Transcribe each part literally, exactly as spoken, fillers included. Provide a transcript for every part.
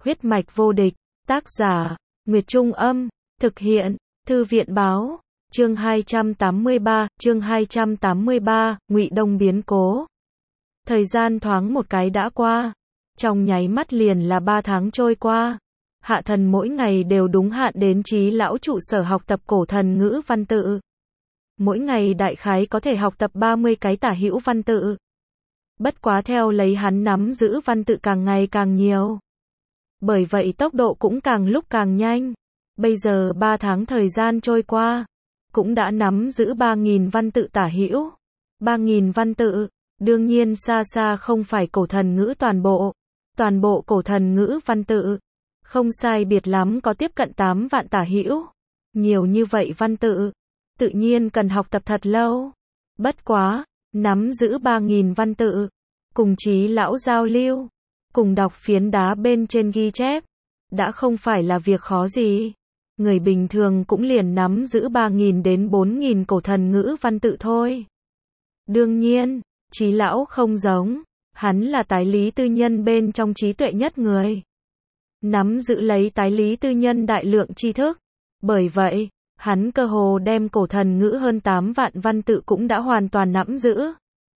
Huyết mạch vô địch, tác giả, Nguyệt Trung Âm, thực hiện, Thư viện Báo, chương hai trăm tám mươi ba, chương hai trăm tám mươi ba, Ngụy Đông biến cố. Thời gian thoáng một cái đã qua, trong nháy mắt liền là ba tháng trôi qua. Hạ Thần mỗi ngày đều đúng hạn đến Chí Lão trụ sở học tập cổ thần ngữ văn tự. Mỗi ngày đại khái có thể học tập ba mươi cái tả hữu văn tự. Bất quá theo lấy hắn nắm giữ văn tự càng ngày càng nhiều. Bởi vậy tốc độ cũng càng lúc càng nhanh. Bây giờ ba tháng thời gian trôi qua, cũng đã nắm giữ ba nghìn văn tự tả hữu. ba nghìn văn tự, đương nhiên xa xa không phải cổ thần ngữ toàn bộ. Toàn bộ cổ thần ngữ văn tự, không sai biệt lắm có tiếp cận tám vạn tả hữu. Nhiều như vậy văn tự, tự nhiên cần học tập thật lâu. Bất quá, nắm giữ ba nghìn văn tự, cùng Chí Lão giao lưu, cùng đọc phiến đá bên trên ghi chép, đã không phải là việc khó gì. Người bình thường cũng liền nắm giữ ba nghìn đến bốn nghìn cổ thần ngữ văn tự thôi. Đương nhiên, Chí Lão không giống, hắn là tái lý tư nhân bên trong trí tuệ nhất người. Nắm giữ lấy tái lý tư nhân đại lượng tri thức. Bởi vậy, hắn cơ hồ đem cổ thần ngữ hơn tám vạn văn tự cũng đã hoàn toàn nắm giữ.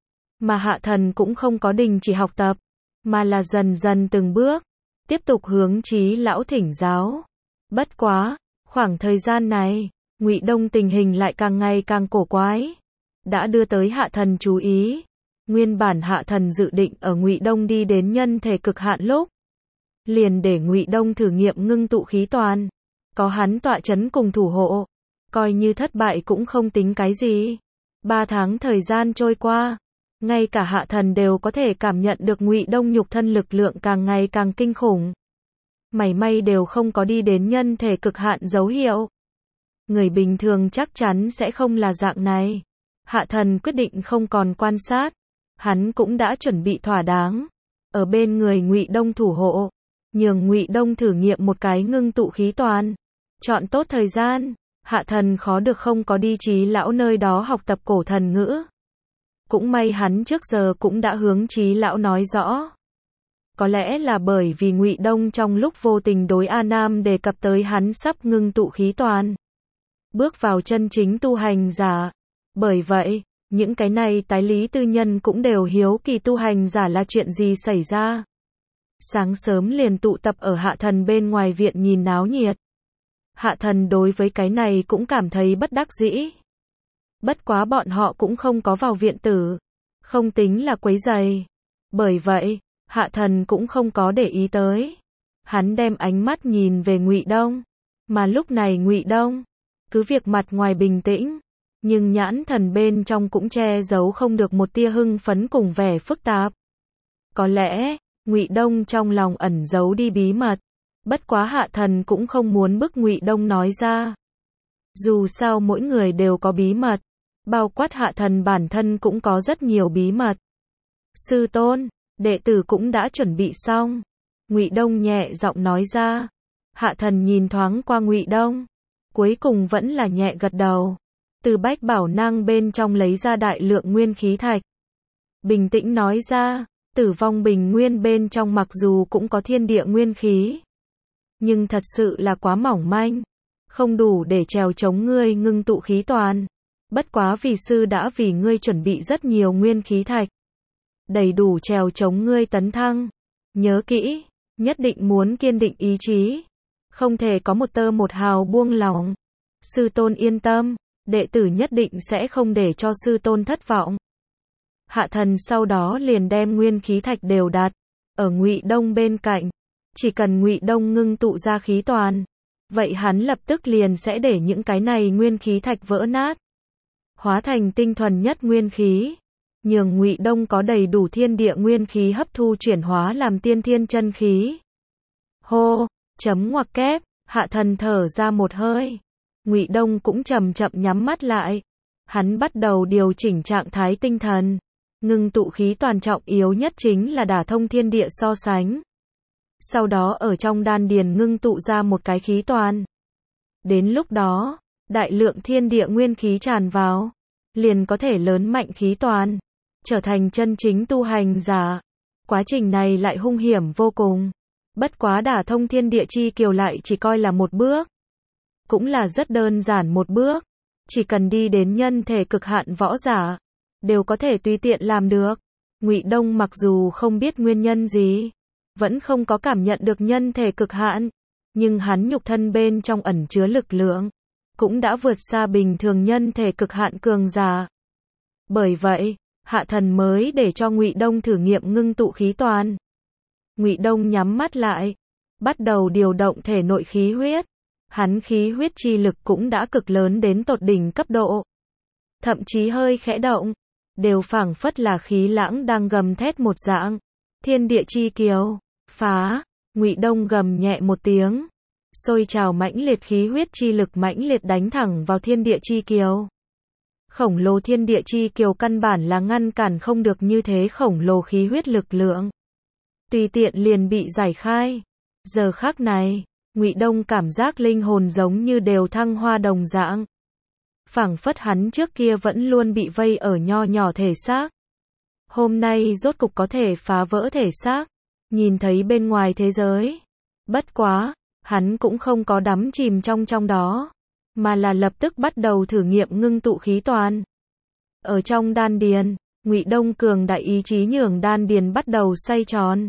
Mà Hạ Thần cũng không có đình chỉ học tập, mà là dần dần từng bước, tiếp tục hướng Chí Lão thỉnh giáo. Bất quá, khoảng thời gian này, Ngụy Đông tình hình lại càng ngày càng cổ quái, đã đưa tới Hạ Thần chú ý. Nguyên bản Hạ Thần dự định ở Ngụy Đông đi đến nhân thể cực hạn lúc, liền để Ngụy Đông thử nghiệm ngưng tụ khí toàn, có hắn tọa chấn cùng thủ hộ, coi như thất bại cũng không tính cái gì. Ba tháng thời gian trôi qua, ngay cả Hạ Thần đều có thể cảm nhận được Ngụy Đông nhục thân lực lượng càng ngày càng kinh khủng. Mảy may đều không có đi đến nhân thể cực hạn dấu hiệu. Người bình thường chắc chắn sẽ không là dạng này. Hạ Thần quyết định không còn quan sát, hắn cũng đã chuẩn bị thỏa đáng, ở bên người Ngụy Đông thủ hộ, nhường Ngụy Đông thử nghiệm một cái ngưng tụ khí toàn. Chọn tốt thời gian, Hạ Thần khó được không có đi Chí Lão nơi đó học tập cổ thần ngữ. Cũng may hắn trước giờ cũng đã hướng Chí Lão nói rõ. Có lẽ là bởi vì Ngụy Đông trong lúc vô tình đối A Nam đề cập tới hắn sắp ngưng tụ khí toàn, bước vào chân chính tu hành giả. Bởi vậy, những cái này tái lý tư nhân cũng đều hiếu kỳ tu hành giả là chuyện gì xảy ra. Sáng sớm liền tụ tập ở Hạ Thần bên ngoài viện nhìn náo nhiệt. Hạ Thần đối với cái này cũng cảm thấy bất đắc dĩ. Bất quá bọn họ cũng không có vào viện tử, không tính là quấy rầy. Bởi vậy, Hạ Thần cũng không có để ý tới. Hắn đem ánh mắt nhìn về Ngụy Đông, mà lúc này Ngụy Đông, cứ việc mặt ngoài bình tĩnh, nhưng nhãn thần bên trong cũng che giấu không được một tia hưng phấn cùng vẻ phức tạp. Có lẽ, Ngụy Đông trong lòng ẩn giấu đi bí mật. Bất quá Hạ Thần cũng không muốn bức Ngụy Đông nói ra. Dù sao mỗi người đều có bí mật, bao quát Hạ Thần bản thân cũng có rất nhiều bí mật. Sư tôn, đệ tử cũng đã chuẩn bị xong. Ngụy Đông nhẹ giọng nói ra. Hạ Thần nhìn thoáng qua Ngụy Đông, cuối cùng vẫn là nhẹ gật đầu. Từ bách bảo nang bên trong lấy ra đại lượng nguyên khí thạch. Bình tĩnh nói ra, Tử Vong bình nguyên bên trong mặc dù cũng có thiên địa nguyên khí, nhưng thật sự là quá mỏng manh, không đủ để trèo chống ngươi ngưng tụ khí toàn. Bất quá vì sư đã vì ngươi chuẩn bị rất nhiều nguyên khí thạch, đầy đủ trèo chống ngươi tấn thăng. Nhớ kỹ, nhất định muốn kiên định ý chí, không thể có một tơ một hào buông lỏng. Sư tôn yên tâm, đệ tử nhất định sẽ không để cho sư tôn thất vọng. Hạ Thần sau đó liền đem nguyên khí thạch đều đặt ở Ngụy Đông bên cạnh. Chỉ cần Ngụy Đông ngưng tụ ra khí toàn, vậy hắn lập tức liền sẽ để những cái này nguyên khí thạch vỡ nát, hóa thành tinh thuần nhất nguyên khí, nhường Ngụy Đông có đầy đủ thiên địa nguyên khí hấp thu chuyển hóa làm tiên thiên chân khí. Hô, chấm ngoặc kép, Hạ Thần thở ra một hơi. Ngụy Đông cũng chậm chậm nhắm mắt lại. Hắn bắt đầu điều chỉnh trạng thái tinh thần. Ngưng tụ khí toàn trọng yếu nhất chính là đả thông thiên địa so sánh. Sau đó ở trong đan điền ngưng tụ ra một cái khí toàn. Đến lúc đó, đại lượng thiên địa nguyên khí tràn vào, liền có thể lớn mạnh khí toàn, trở thành chân chính tu hành giả. Quá trình này lại hung hiểm vô cùng. Bất quá đả thông thiên địa chi kiều lại chỉ coi là một bước. Cũng là rất đơn giản một bước. Chỉ cần đi đến nhân thể cực hạn võ giả, đều có thể tùy tiện làm được. Ngụy Đông mặc dù không biết nguyên nhân gì, vẫn không có cảm nhận được nhân thể cực hạn, nhưng hắn nhục thân bên trong ẩn chứa lực lượng, cũng đã vượt xa bình thường nhân thể cực hạn cường giả. Bởi vậy, Hạ Thần mới để cho Ngụy Đông thử nghiệm ngưng tụ khí toàn. Ngụy Đông nhắm mắt lại, bắt đầu điều động thể nội khí huyết. Hắn khí huyết chi lực cũng đã cực lớn đến tột đỉnh cấp độ. Thậm chí hơi khẽ động, đều phảng phất là khí lãng đang gầm thét một dạng. Thiên địa chi kiều, phá, Ngụy Đông gầm nhẹ một tiếng, sôi trào mãnh liệt khí huyết chi lực mãnh liệt đánh thẳng vào thiên địa chi kiều. Khổng lồ thiên địa chi kiều căn bản là ngăn cản không được như thế khổng lồ khí huyết lực lượng. Tùy tiện liền bị giải khai. Giờ khắc này, Ngụy Đông cảm giác linh hồn giống như đều thăng hoa đồng dạng. Phảng phất hắn trước kia vẫn luôn bị vây ở nho nhỏ thể xác. Hôm nay rốt cục có thể phá vỡ thể xác, nhìn thấy bên ngoài thế giới. Bất quá, hắn cũng không có đắm chìm trong trong đó, mà là lập tức bắt đầu thử nghiệm ngưng tụ khí toàn. Ở trong đan điền, Ngụy Đông cường đại ý chí nhường đan điền bắt đầu xoay tròn.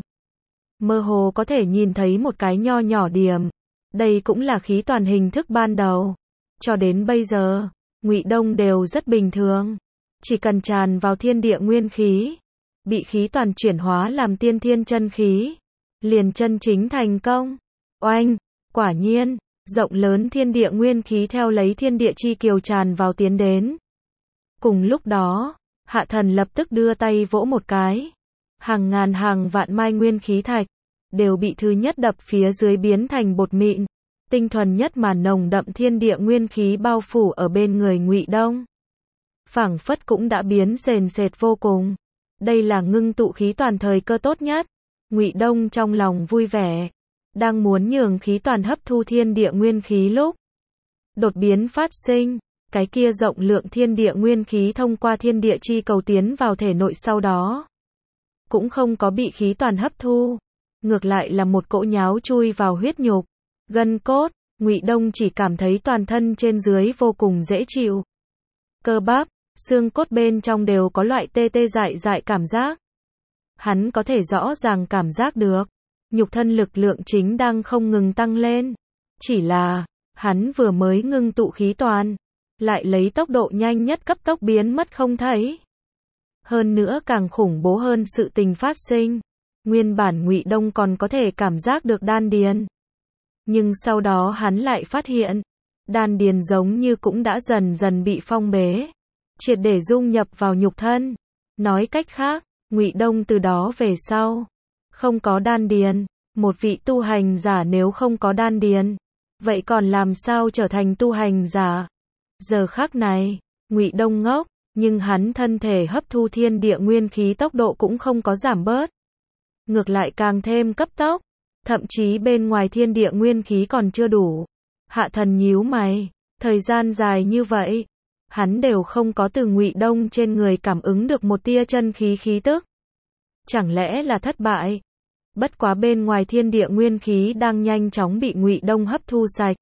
Mơ hồ có thể nhìn thấy một cái nho nhỏ điểm. Đây cũng là khí toàn hình thức ban đầu. Cho đến bây giờ, Ngụy Đông đều rất bình thường. Chỉ cần tràn vào thiên địa nguyên khí, bị khí toàn chuyển hóa làm tiên thiên chân khí, liền chân chính thành công. Oanh, quả nhiên, rộng lớn thiên địa nguyên khí theo lấy thiên địa chi kiều tràn vào tiến đến. Cùng lúc đó, Hạ Thần lập tức đưa tay vỗ một cái. Hàng ngàn hàng vạn mai nguyên khí thạch, đều bị thứ nhất đập phía dưới biến thành bột mịn. Tinh thuần nhất mà nồng đậm thiên địa nguyên khí bao phủ ở bên người Ngụy Đông. Phảng phất cũng đã biến sền sệt vô cùng. Đây là ngưng tụ khí toàn thời cơ tốt nhất. Ngụy Đông trong lòng vui vẻ, đang muốn nhường khí toàn hấp thu thiên địa nguyên khí lúc đột biến phát sinh, cái kia rộng lượng thiên địa nguyên khí thông qua thiên địa chi cầu tiến vào thể nội sau đó, cũng không có bị khí toàn hấp thu, ngược lại là một cỗ nháo chui vào huyết nhục, gân cốt. Ngụy Đông chỉ cảm thấy toàn thân trên dưới vô cùng dễ chịu. Cơ bắp, xương cốt bên trong đều có loại tê tê dại dại cảm giác. Hắn có thể rõ ràng cảm giác được, nhục thân lực lượng chính đang không ngừng tăng lên. Chỉ là, hắn vừa mới ngưng tụ khí toàn, lại lấy tốc độ nhanh nhất cấp tốc biến mất không thấy. Hơn nữa càng khủng bố hơn sự tình phát sinh. Nguyên bản Ngụy Đông còn có thể cảm giác được đan điền. Nhưng sau đó hắn lại phát hiện, đan điền giống như cũng đã dần dần bị phong bế, triệt để dung nhập vào nhục thân. Nói cách khác, Ngụy Đông từ đó về sau, không có đan điền. Một vị tu hành giả nếu không có đan điền, vậy còn làm sao trở thành tu hành giả? Giờ khắc này, Ngụy Đông ngốc, nhưng hắn thân thể hấp thu thiên địa nguyên khí tốc độ cũng không có giảm bớt. Ngược lại càng thêm cấp tốc, thậm chí bên ngoài thiên địa nguyên khí còn chưa đủ. Hạ Thần nhíu mày, thời gian dài như vậy, hắn đều không có từ Ngụy Đông trên người cảm ứng được một tia chân khí khí tức. Chẳng lẽ là thất bại? Bất quá bên ngoài thiên địa nguyên khí đang nhanh chóng bị Ngụy Đông hấp thu sạch.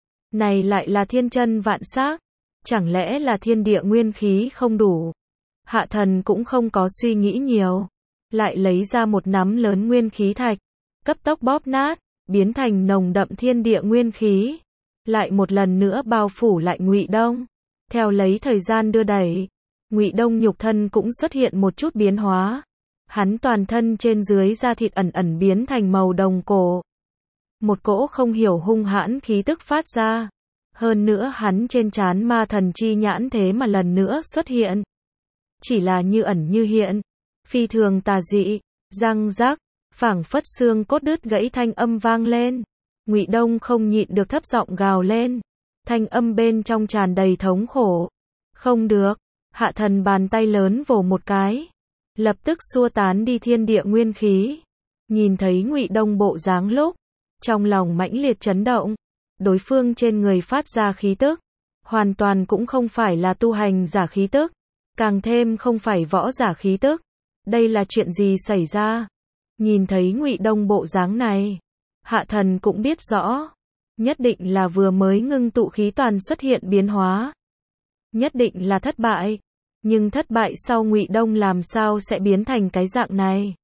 Này lại là thiên chân vạn xác, chẳng lẽ là thiên địa nguyên khí không đủ? Hạ Thần cũng không có suy nghĩ nhiều, lại lấy ra một nắm lớn nguyên khí thạch, cấp tốc bóp nát, biến thành nồng đậm thiên địa nguyên khí, lại một lần nữa bao phủ lại Ngụy Đông. Theo lấy thời gian đưa đẩy, Ngụy Đông nhục thân cũng xuất hiện một chút biến hóa. Hắn toàn thân trên dưới da thịt ẩn ẩn biến thành màu đồng cổ. Một cỗ không hiểu hung hãn khí tức phát ra. Hơn nữa hắn trên trán ma thần chi nhãn thế mà lần nữa xuất hiện. Chỉ là như ẩn như hiện, phi thường tà dị, răng rắc, phảng phất xương cốt đứt gãy thanh âm vang lên. Ngụy Đông không nhịn được thấp giọng gào lên. Thanh âm bên trong tràn đầy thống khổ. Không được, Hạ Thần bàn tay lớn vồ một cái, lập tức xua tán đi thiên địa nguyên khí. Nhìn thấy Ngụy Đông bộ dáng lúc, trong lòng mãnh liệt chấn động. Đối phương trên người phát ra khí tức, hoàn toàn cũng không phải là tu hành giả khí tức, càng thêm không phải võ giả khí tức. Đây là chuyện gì xảy ra? Nhìn thấy Ngụy Đông bộ dáng này, Hạ Thần cũng biết rõ, nhất định là vừa mới ngưng tụ khí toàn xuất hiện biến hóa, nhất định là thất bại, nhưng thất bại sau Ngụy Đông làm sao sẽ biến thành cái dạng này?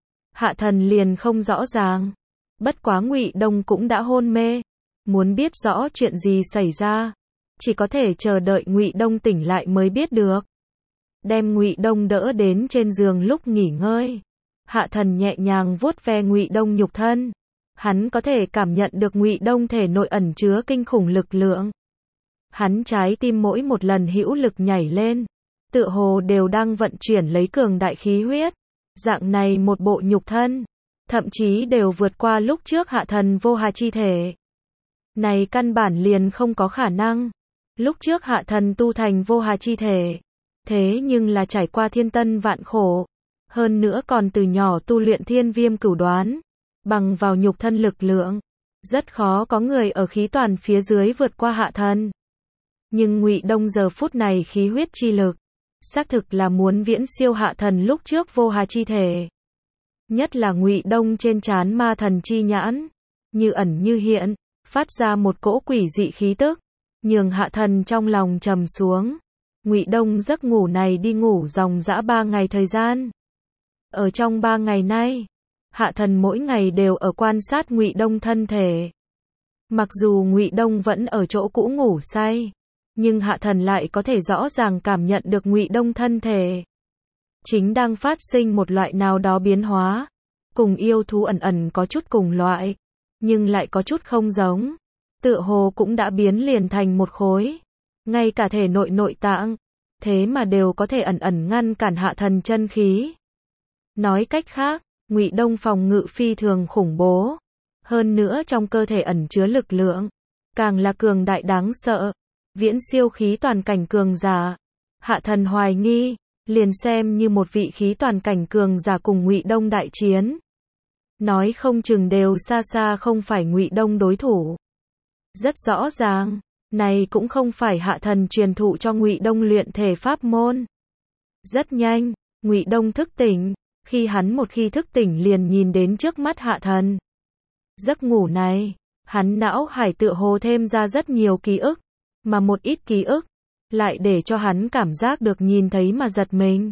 Hạ Thần liền không rõ ràng, bất quá Ngụy Đông cũng đã hôn mê, muốn biết rõ chuyện gì xảy ra, chỉ có thể chờ đợi Ngụy Đông tỉnh lại mới biết được. Đem Ngụy Đông đỡ đến trên giường lúc nghỉ ngơi, Hạ Thần nhẹ nhàng vuốt ve Ngụy Đông nhục thân. Hắn có thể cảm nhận được Ngụy Đông thể nội ẩn chứa kinh khủng lực lượng. Hắn trái tim mỗi một lần hữu lực nhảy lên, tựa hồ đều đang vận chuyển lấy cường đại khí huyết. Dạng này một bộ nhục thân, thậm chí đều vượt qua lúc trước Hạ Thần vô hà chi thể. Này căn bản liền không có khả năng. Lúc trước Hạ Thần tu thành vô hà chi thể, thế nhưng là trải qua thiên tân vạn khổ, hơn nữa còn từ nhỏ tu luyện thiên viêm cửu đoán, bằng vào nhục thân lực lượng, rất khó có người ở khí toàn phía dưới vượt qua Hạ Thần. Nhưng Ngụy Đông giờ phút này khí huyết chi lực, xác thực là muốn viễn siêu Hạ Thần lúc trước vô hà chi thể. Nhất là Ngụy Đông trên trán ma thần chi nhãn, như ẩn như hiện, phát ra một cỗ quỷ dị khí tức, nhường Hạ Thần trong lòng trầm xuống. Ngụy Đông giấc ngủ này đi ngủ dòng dã ba ngày thời gian. Ở trong ba ngày nay, Hạ Thần mỗi ngày đều ở quan sát Ngụy Đông thân thể. Mặc dù Ngụy Đông vẫn ở chỗ cũ ngủ say, nhưng Hạ Thần lại có thể rõ ràng cảm nhận được Ngụy Đông thân thể chính đang phát sinh một loại nào đó biến hóa, cùng yêu thú ẩn ẩn có chút cùng loại, nhưng lại có chút không giống, tựa hồ cũng đã biến liền thành một khối, ngay cả thể nội nội tạng, thế mà đều có thể ẩn ẩn ngăn cản Hạ Thần chân khí. Nói cách khác, Ngụy Đông phòng ngự phi thường khủng bố, hơn nữa trong cơ thể ẩn chứa lực lượng, càng là cường đại đáng sợ, viễn siêu khí toàn cảnh cường giả. Hạ Thần hoài nghi, liền xem như một vị khí toàn cảnh cường giả cùng Ngụy Đông đại chiến, nói không chừng đều xa xa không phải Ngụy Đông đối thủ. Rất rõ ràng, này cũng không phải Hạ Thần truyền thụ cho Ngụy Đông luyện thể pháp môn. Rất nhanh, Ngụy Đông thức tỉnh, khi hắn một khi thức tỉnh liền nhìn đến trước mắt Hạ Thần. Giấc ngủ này, hắn não hải tựa hồ thêm ra rất nhiều ký ức, mà một ít ký ức lại để cho hắn cảm giác được nhìn thấy mà giật mình.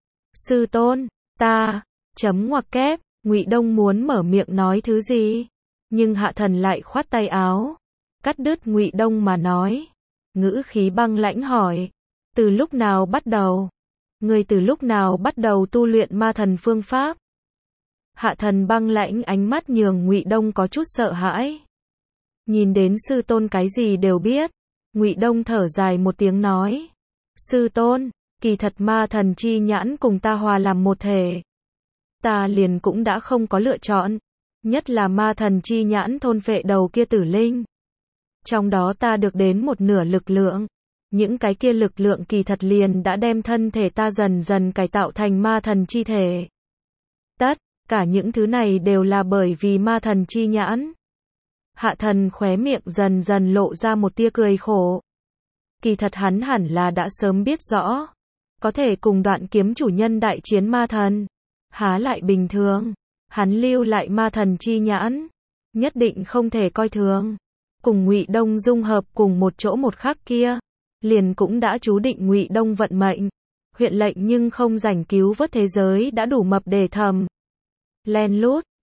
Sư tôn, ta, chấm ngoặc kép, Ngụy Đông muốn mở miệng nói thứ gì, nhưng Hạ Thần lại khoát tay áo, cắt đứt Ngụy Đông mà nói, ngữ khí băng lãnh hỏi, từ lúc nào bắt đầu? Ngươi từ lúc nào bắt đầu tu luyện ma thần phương pháp? Hạ Thần băng lãnh ánh mắt nhường Ngụy Đông có chút sợ hãi. Nhìn đến sư tôn cái gì đều biết, Ngụy Đông thở dài một tiếng nói, sư tôn, kỳ thật ma thần chi nhãn cùng ta hòa làm một thể. Ta liền cũng đã không có lựa chọn, nhất là ma thần chi nhãn thôn phệ đầu kia tử linh. Trong đó ta được đến một nửa lực lượng, những cái kia lực lượng kỳ thật liền đã đem thân thể ta dần dần cải tạo thành ma thần chi thể. Tất cả những thứ này đều là bởi vì ma thần chi nhãn. Hạ Thần khóe miệng dần dần lộ ra một tia cười khổ. Kỳ thật hắn hẳn là đã sớm biết rõ, có thể cùng Đoạn Kiếm chủ nhân đại chiến ma thần, há lại bình thường. Hắn lưu lại ma thần chi nhãn, nhất định không thể coi thường. Cùng Ngụy Đông dung hợp cùng một chỗ một khắc kia, liền cũng đã chú định Ngụy Đông vận mệnh. Huyện lệnh nhưng không rảnh cứu vớt thế giới đã đủ mập để thầm. Len lút,